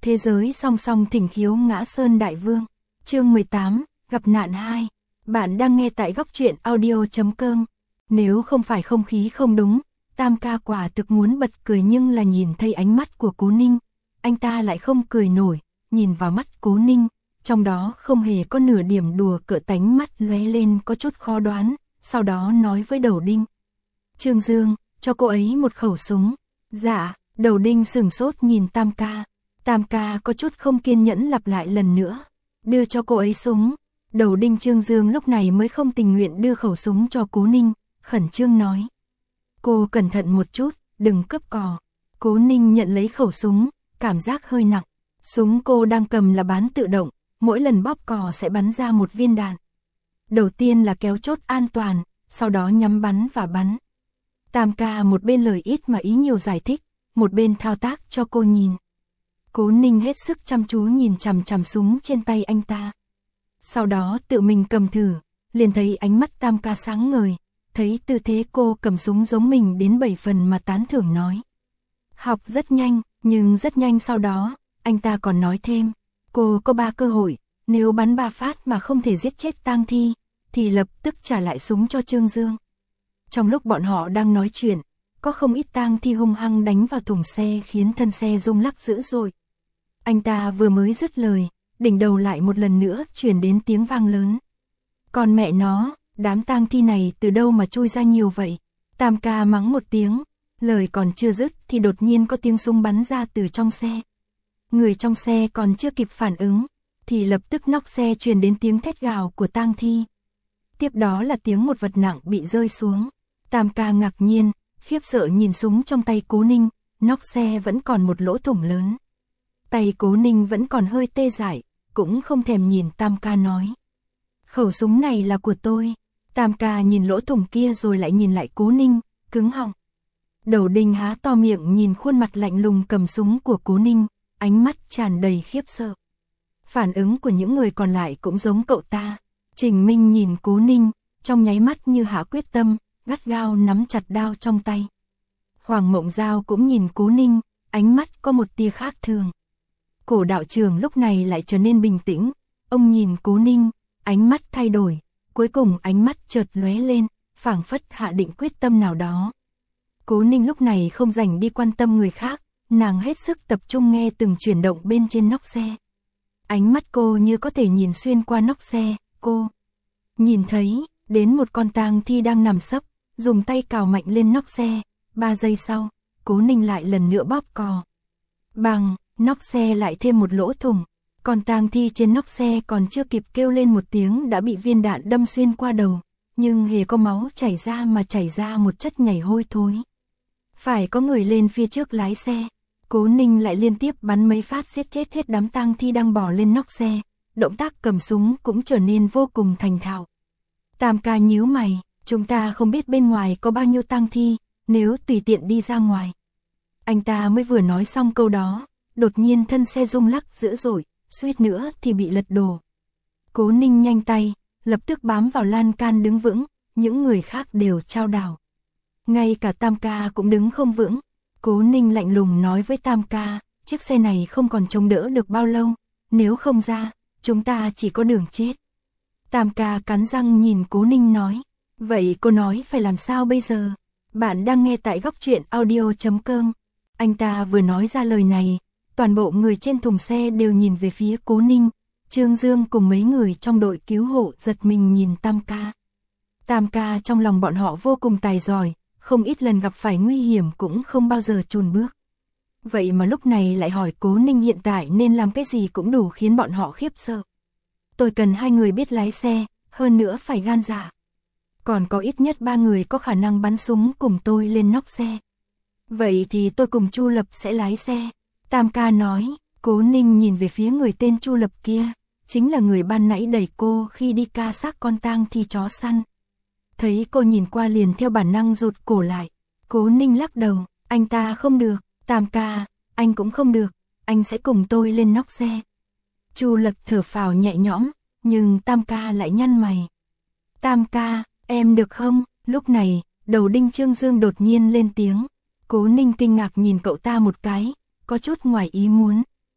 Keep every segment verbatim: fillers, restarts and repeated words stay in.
Thế giới song song thỉnh khiếu ngã sơn đại vương. Chương mười tám, gặp nạn hai. Bạn đang nghe tại góc truyện audio chấm com. Nếu không phải không khí không đúng, Tam ca quả thực muốn bật cười, nhưng là nhìn thấy ánh mắt của Cố Ninh, anh ta lại không cười nổi. Nhìn vào mắt Cố Ninh, trong đó không hề có nửa điểm đùa cợt, tánh mắt lóe lên có chút khó đoán, sau đó nói với Đầu Đinh: Trương Dương, cho cô ấy một khẩu súng. Dạ. Đầu Đinh sửng sốt nhìn Tam ca. Tam ca có chút không kiên nhẫn lặp lại lần nữa: đưa cho cô ấy súng. Đầu Đinh Trương Dương lúc này mới không tình nguyện đưa khẩu súng cho Cố Ninh, khẩn trương nói: cô cẩn thận một chút, đừng cướp cò. Cố Ninh nhận lấy khẩu súng, cảm giác hơi nặng. Súng cô đang cầm là bán tự động, mỗi lần bóp cò sẽ bắn ra một viên đạn. Đầu tiên là kéo chốt an toàn, sau đó nhắm bắn và bắn. Tam ca một bên lời ít mà ý nhiều giải thích, một bên thao tác cho cô nhìn. Cố Ninh hết sức chăm chú nhìn chằm chằm súng trên tay anh ta. Sau đó tự mình cầm thử, liền thấy ánh mắt Tam ca sáng ngời, thấy tư thế cô cầm súng giống mình đến bảy phần mà tán thưởng nói: học rất nhanh. Nhưng rất nhanh sau đó, anh ta còn nói thêm: cô có ba cơ hội, nếu bắn ba phát mà không thể giết chết tang thi, thì lập tức trả lại súng cho Trương Dương. Trong lúc bọn họ đang nói chuyện, có không ít tang thi hung hăng đánh vào thùng xe khiến thân xe rung lắc dữ dội. Anh ta vừa mới dứt lời, đỉnh đầu lại một lần nữa truyền đến tiếng vang lớn. Còn mẹ nó, đám tang thi này từ đâu mà chui ra nhiều vậy? Tam ca mắng một tiếng, lời còn chưa dứt thì đột nhiên có tiếng súng bắn ra từ trong xe. Người trong xe còn chưa kịp phản ứng, thì lập tức nóc xe truyền đến tiếng thét gào của tang thi. Tiếp đó là tiếng một vật nặng bị rơi xuống. Tam ca ngạc nhiên, khiếp sợ nhìn súng trong tay Cố Ninh, nóc xe vẫn còn một lỗ thủng lớn. Tay Cố Ninh vẫn còn hơi tê dại, cũng không thèm nhìn Tam ca nói: khẩu súng này là của tôi. Tam ca nhìn lỗ thủng kia rồi lại nhìn lại Cố Ninh, cứng họng. Đầu Đinh há to miệng nhìn khuôn mặt lạnh lùng cầm súng của Cố Ninh, ánh mắt tràn đầy khiếp sợ. Phản ứng của những người còn lại cũng giống cậu ta. Trình Minh nhìn Cố Ninh, trong nháy mắt như hạ quyết tâm, gắt gao nắm chặt đao trong tay. Hoàng Mộng Giao cũng nhìn Cố Ninh, ánh mắt có một tia khác thường. Cổ đạo trưởng lúc này lại trở nên bình tĩnh, ông nhìn Cố Ninh, ánh mắt thay đổi, cuối cùng ánh mắt chợt lóe lên, phảng phất hạ định quyết tâm nào đó. Cố Ninh lúc này không dành đi quan tâm người khác, nàng hết sức tập trung nghe từng chuyển động bên trên nóc xe. Ánh mắt cô như có thể nhìn xuyên qua nóc xe, cô nhìn thấy đến một con tang thi đang nằm sấp, dùng tay cào mạnh lên nóc xe. Ba giây sau, Cố Ninh lại lần nữa bóp cò. Bằng, nóc xe lại thêm một lỗ thủng. Con tang thi trên nóc xe còn chưa kịp kêu lên một tiếng đã bị viên đạn đâm xuyên qua đầu, nhưng hề có máu chảy ra mà chảy ra một chất nhầy hôi thối. Phải có người lên phía trước lái xe. Cố Ninh lại liên tiếp bắn mấy phát giết chết hết đám tang thi đang bò lên nóc xe, động tác cầm súng cũng trở nên vô cùng thành thạo. Tam ca nhíu mày, chúng ta không biết bên ngoài có bao nhiêu tang thi, nếu tùy tiện đi ra ngoài. Anh ta mới vừa nói xong câu đó, đột nhiên thân xe rung lắc dữ dội, suýt nữa thì bị lật đổ. Cố Ninh nhanh tay, lập tức bám vào lan can đứng vững, những người khác đều chao đảo. Ngay cả Tam ca cũng đứng không vững. Cố Ninh lạnh lùng nói với Tam ca: chiếc xe này không còn chống đỡ được bao lâu, nếu không ra, chúng ta chỉ có đường chết. Tam ca cắn răng nhìn Cố Ninh nói: vậy cô nói phải làm sao bây giờ? Bạn đang nghe tại góc truyện audio chấm com. Anh ta vừa nói ra lời này, toàn bộ người trên thùng xe đều nhìn về phía Cố Ninh. Trương Dương cùng mấy người trong đội cứu hộ giật mình nhìn Tam ca. Tam ca trong lòng bọn họ vô cùng tài giỏi, không ít lần gặp phải nguy hiểm cũng không bao giờ chùn bước. Vậy mà lúc này lại hỏi Cố Ninh hiện tại nên làm cái gì cũng đủ khiến bọn họ khiếp sợ. Tôi cần hai người biết lái xe, hơn nữa phải gan dạ. Còn có ít nhất ba người có khả năng bắn súng cùng tôi lên nóc xe. Vậy thì tôi cùng Chu Lập sẽ lái xe. Tam ca nói. Cố Ninh nhìn về phía người tên Chu Lập kia, chính là người ban nãy đẩy cô khi đi ca xác con tang thi chó săn. Thấy cô nhìn qua liền theo bản năng rụt cổ lại. Cố Ninh lắc đầu: anh ta không được. Tam ca, anh cũng không được, anh sẽ cùng tôi lên nóc xe. Chu Lập thở phào nhẹ nhõm, nhưng Tam ca lại nhăn mày. Tam ca, em được không? Lúc này, Đầu Đinh Trương Dương đột nhiên lên tiếng. Cố Ninh kinh ngạc nhìn cậu ta một cái, có chút ngoài ý muốn.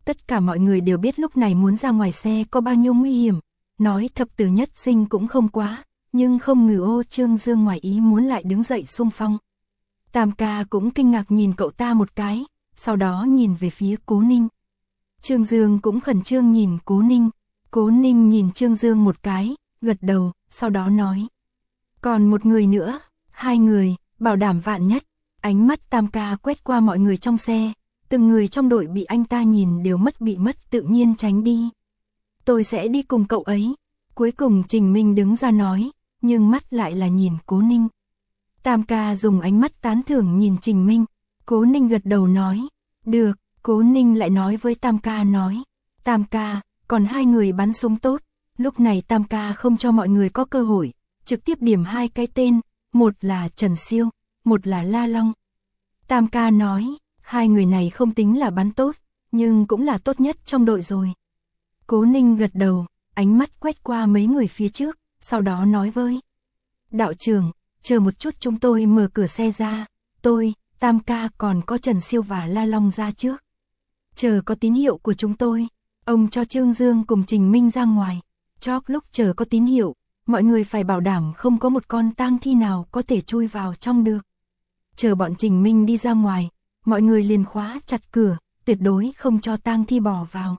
Tất cả mọi người đều biết lúc này muốn ra ngoài xe có bao nhiêu nguy hiểm, nói thập tử nhất sinh cũng không quá, nhưng không ngờ ô Trương Dương ngoài ý muốn lại đứng dậy xung phong. Tam ca cũng kinh ngạc nhìn cậu ta một cái, sau đó nhìn về phía Cố Ninh. Trương Dương cũng khẩn trương nhìn Cố Ninh, Cố Ninh nhìn Trương Dương một cái, gật đầu, sau đó nói. Còn một người nữa, hai người, bảo đảm vạn nhất. Ánh mắt Tam ca quét qua mọi người trong xe, từng người trong đội bị anh ta nhìn đều mất bị mất tự nhiên tránh đi. Tôi sẽ đi cùng cậu ấy. Cuối cùng Trình Minh đứng ra nói, nhưng mắt lại là nhìn Cố Ninh. Tam ca dùng ánh mắt tán thưởng nhìn Trình Minh, Cố Ninh gật đầu nói, được, Cố Ninh lại nói với Tam ca nói, Tam ca, còn hai người bắn súng tốt. Lúc này Tam ca không cho mọi người có cơ hội, trực tiếp điểm hai cái tên, một là Trần Siêu, một là La Long. Tam ca nói, hai người này không tính là bắn tốt, nhưng cũng là tốt nhất trong đội rồi. Cố Ninh gật đầu, ánh mắt quét qua mấy người phía trước, sau đó nói với đạo trưởng, chờ một chút chúng tôi mở cửa xe ra, tôi, Tam ca còn có Trần Siêu và La Long ra trước. Chờ có tín hiệu của chúng tôi, ông cho Trương Dương cùng Trình Minh ra ngoài, cho lúc chờ có tín hiệu, mọi người phải bảo đảm không có một con tang thi nào có thể chui vào trong được. Chờ bọn Trình Minh đi ra ngoài, mọi người liền khóa chặt cửa, tuyệt đối không cho tang thi bò vào.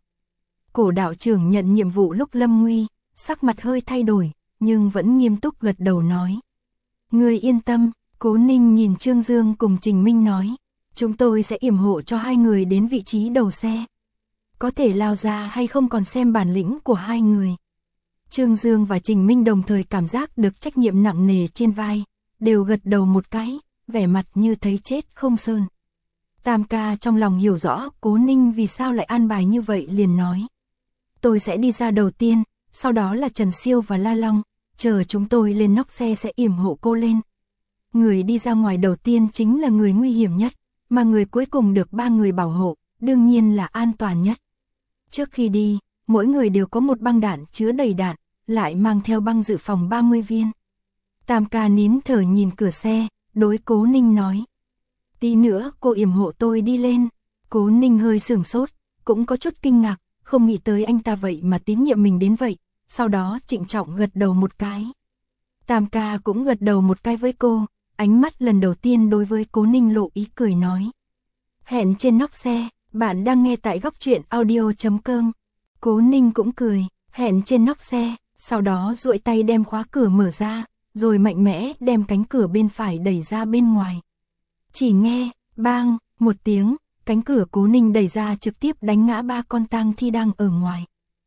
Cổ đạo trưởng nhận nhiệm vụ lúc lâm nguy, sắc mặt hơi thay đổi, nhưng vẫn nghiêm túc gật đầu nói. Người yên tâm, Cố Ninh nhìn Trương Dương cùng Trình Minh nói, chúng tôi sẽ yểm hộ cho hai người đến vị trí đầu xe. Có thể lao ra hay không còn xem bản lĩnh của hai người. Trương Dương và Trình Minh đồng thời cảm giác được trách nhiệm nặng nề trên vai, đều gật đầu một cái, vẻ mặt như thấy chết không sơn. Tam ca trong lòng hiểu rõ Cố Ninh vì sao lại an bài như vậy liền nói. Tôi sẽ đi ra đầu tiên, sau đó là Trần Siêu và La Long, chờ chúng tôi lên nóc xe sẽ yểm hộ cô lên. Người đi ra ngoài đầu tiên chính là người nguy hiểm nhất, mà người cuối cùng được ba người bảo hộ, đương nhiên là an toàn nhất. Trước khi đi, mỗi người đều có một băng đạn chứa đầy đạn, lại mang theo băng dự phòng ba mươi viên. Tam ca nín thở nhìn cửa xe, đối Cố Ninh nói. Tí nữa cô yểm hộ tôi đi lên. Cố Ninh hơi sửng sốt, cũng có chút kinh ngạc, không nghĩ tới anh ta vậy mà tín nhiệm mình đến vậy, sau đó trịnh trọng gật đầu một cái. Tam ca cũng gật đầu một cái với cô, ánh mắt lần đầu tiên đối với Cố Ninh lộ ý cười nói. Hẹn trên nóc xe, bạn đang nghe tại góc truyện audio chấm com. Cố Ninh cũng cười, hẹn trên nóc xe, sau đó duỗi tay đem khóa cửa mở ra, rồi mạnh mẽ đem cánh cửa bên phải đẩy ra bên ngoài. Chỉ nghe, bang, một tiếng, cánh cửa Cố Ninh đẩy ra trực tiếp đánh ngã ba con tang thi đang ở ngoài.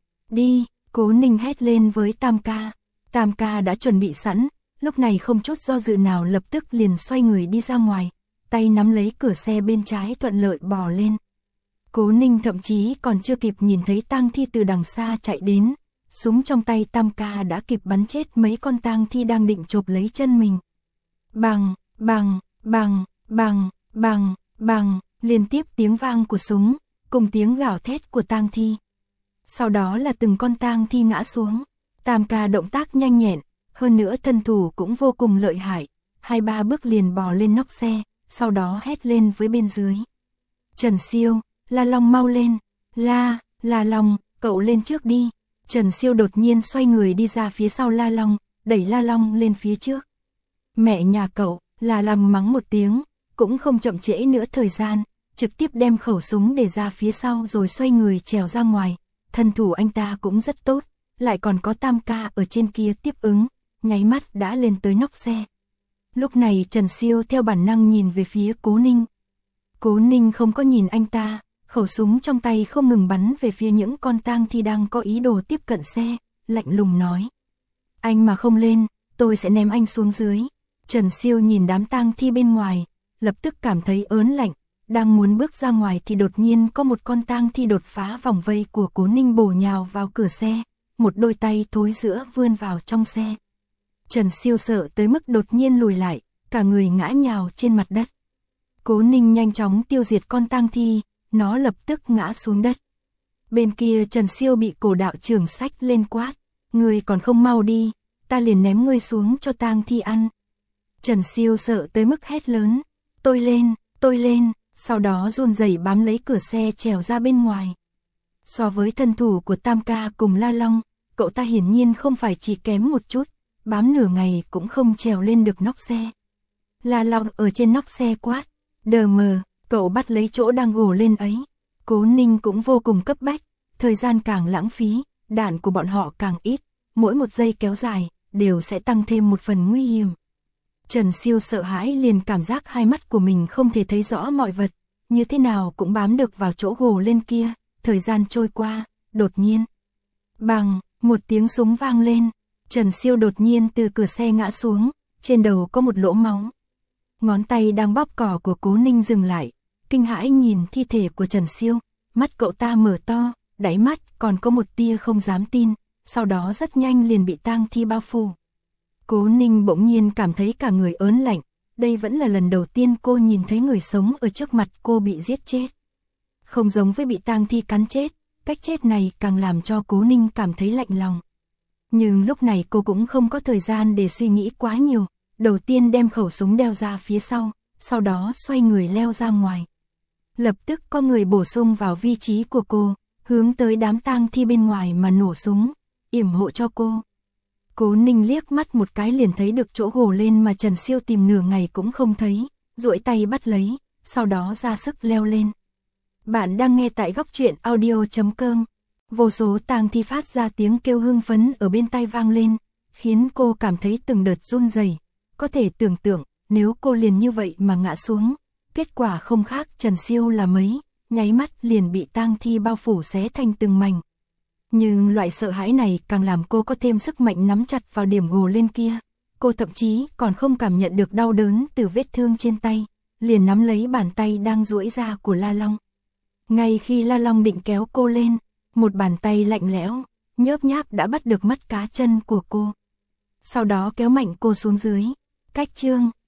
Đi, Cố Ninh hét lên với Tam ca. Tam ca đã chuẩn bị sẵn, lúc này không chút do dự nào lập tức liền xoay người đi ra ngoài, tay nắm lấy cửa xe bên trái thuận lợi bò lên. Cố Ninh thậm chí còn chưa kịp nhìn thấy tang thi từ đằng xa chạy đến, súng trong tay Tam ca đã kịp bắn chết mấy con tang thi đang định chộp lấy chân mình. Bằng, bằng, bằng, bằng, bằng, bằng, liên tiếp tiếng vang của súng, cùng tiếng gào thét của tang thi. Sau đó là từng con tang thi ngã xuống. Tam ca động tác nhanh nhẹn, hơn nữa thân thủ cũng vô cùng lợi hại, hai ba bước liền bò lên nóc xe, sau đó hét lên với bên dưới. Trần Siêu, La Long mau lên, La, La Long, cậu lên trước đi. Trần Siêu đột nhiên xoay người đi ra phía sau La Long, đẩy La Long lên phía trước. Mẹ nhà cậu, La Long mắng một tiếng, cũng không chậm trễ nữa thời gian, trực tiếp đem khẩu súng để ra phía sau rồi xoay người trèo ra ngoài. Thân thủ anh ta cũng rất tốt, lại còn có Tam ca ở trên kia tiếp ứng, nháy mắt đã lên tới nóc xe. Lúc này Trần Siêu theo bản năng nhìn về phía Cố Ninh. Cố Ninh không có nhìn anh ta, khẩu súng trong tay không ngừng bắn về phía những con tang thi đang có ý đồ tiếp cận xe, lạnh lùng nói. Anh mà không lên, tôi sẽ ném anh xuống dưới. Trần Siêu nhìn đám tang thi bên ngoài, lập tức cảm thấy ớn lạnh, đang muốn bước ra ngoài thì đột nhiên có một con tang thi đột phá vòng vây của Cố Ninh bổ nhào vào cửa xe, một đôi tay thối rữa vươn vào trong xe. Trần Siêu sợ tới mức đột nhiên lùi lại, cả người ngã nhào trên mặt đất. Cố Ninh nhanh chóng tiêu diệt con tang thi, nó lập tức ngã xuống đất. Bên kia Trần Siêu bị cổ đạo trưởng xách lên quát, ngươi còn không mau đi, ta liền ném ngươi xuống cho tang thi ăn. Trần Siêu sợ tới mức hét lớn, tôi lên, tôi lên, sau đó run rẩy bám lấy cửa xe trèo ra bên ngoài. So với thân thủ của Tam ca cùng La Long, cậu ta hiển nhiên không phải chỉ kém một chút, bám nửa ngày cũng không trèo lên được nóc xe. La Long ở trên nóc xe quát, đờ mờ, cậu bắt lấy chỗ đang gồ lên ấy. Cố Ninh cũng vô cùng cấp bách, thời gian càng lãng phí, đạn của bọn họ càng ít, mỗi một giây kéo dài, đều sẽ tăng thêm một phần nguy hiểm. Trần Siêu sợ hãi liền cảm giác hai mắt của mình không thể thấy rõ mọi vật, như thế nào cũng bám được vào chỗ gồ lên kia, thời gian trôi qua, đột nhiên. Bang, một tiếng súng vang lên, Trần Siêu đột nhiên từ cửa xe ngã xuống, trên đầu có một lỗ máu. Ngón tay đang bóp cỏ của Cố Ninh dừng lại, kinh hãi nhìn thi thể của Trần Siêu, mắt cậu ta mở to, đáy mắt còn có một tia không dám tin, sau đó rất nhanh liền bị tang thi bao phủ. Cố Ninh bỗng nhiên cảm thấy cả người ớn lạnh, đây vẫn là lần đầu tiên cô nhìn thấy người sống ở trước mặt cô bị giết chết. Không giống với bị tang thi cắn chết, cách chết này càng làm cho Cố Ninh cảm thấy lạnh lòng. Nhưng lúc này cô cũng không có thời gian để suy nghĩ quá nhiều, đầu tiên đem khẩu súng đeo ra phía sau, sau đó xoay người leo ra ngoài. Lập tức có người bổ sung vào vị trí của cô, hướng tới đám tang thi bên ngoài mà nổ súng, yểm hộ cho cô. Cố Ninh liếc mắt một cái liền thấy được chỗ gồ lên mà Trần Siêu tìm nửa ngày cũng không thấy, duỗi tay bắt lấy, sau đó ra sức leo lên. Bạn đang nghe tại góc truyện audio chấm com. Vô số tang thi phát ra tiếng kêu hưng phấn ở bên tai vang lên, khiến cô cảm thấy từng đợt run rẩy. Có thể tưởng tượng, nếu cô liền như vậy mà ngã xuống, kết quả không khác Trần Siêu là mấy, nháy mắt liền bị tang thi bao phủ xé thành từng mảnh. Nhưng loại sợ hãi này càng làm cô có thêm sức mạnh nắm chặt vào điểm gồ lên kia. Cô thậm chí còn không cảm nhận được đau đớn từ vết thương trên tay, liền nắm lấy bàn tay đang duỗi ra của La Long. Ngay khi La Long định kéo cô lên, một bàn tay lạnh lẽo, nhớp nháp đã bắt được mắt cá chân của cô. Sau đó kéo mạnh cô xuống dưới. Cách chương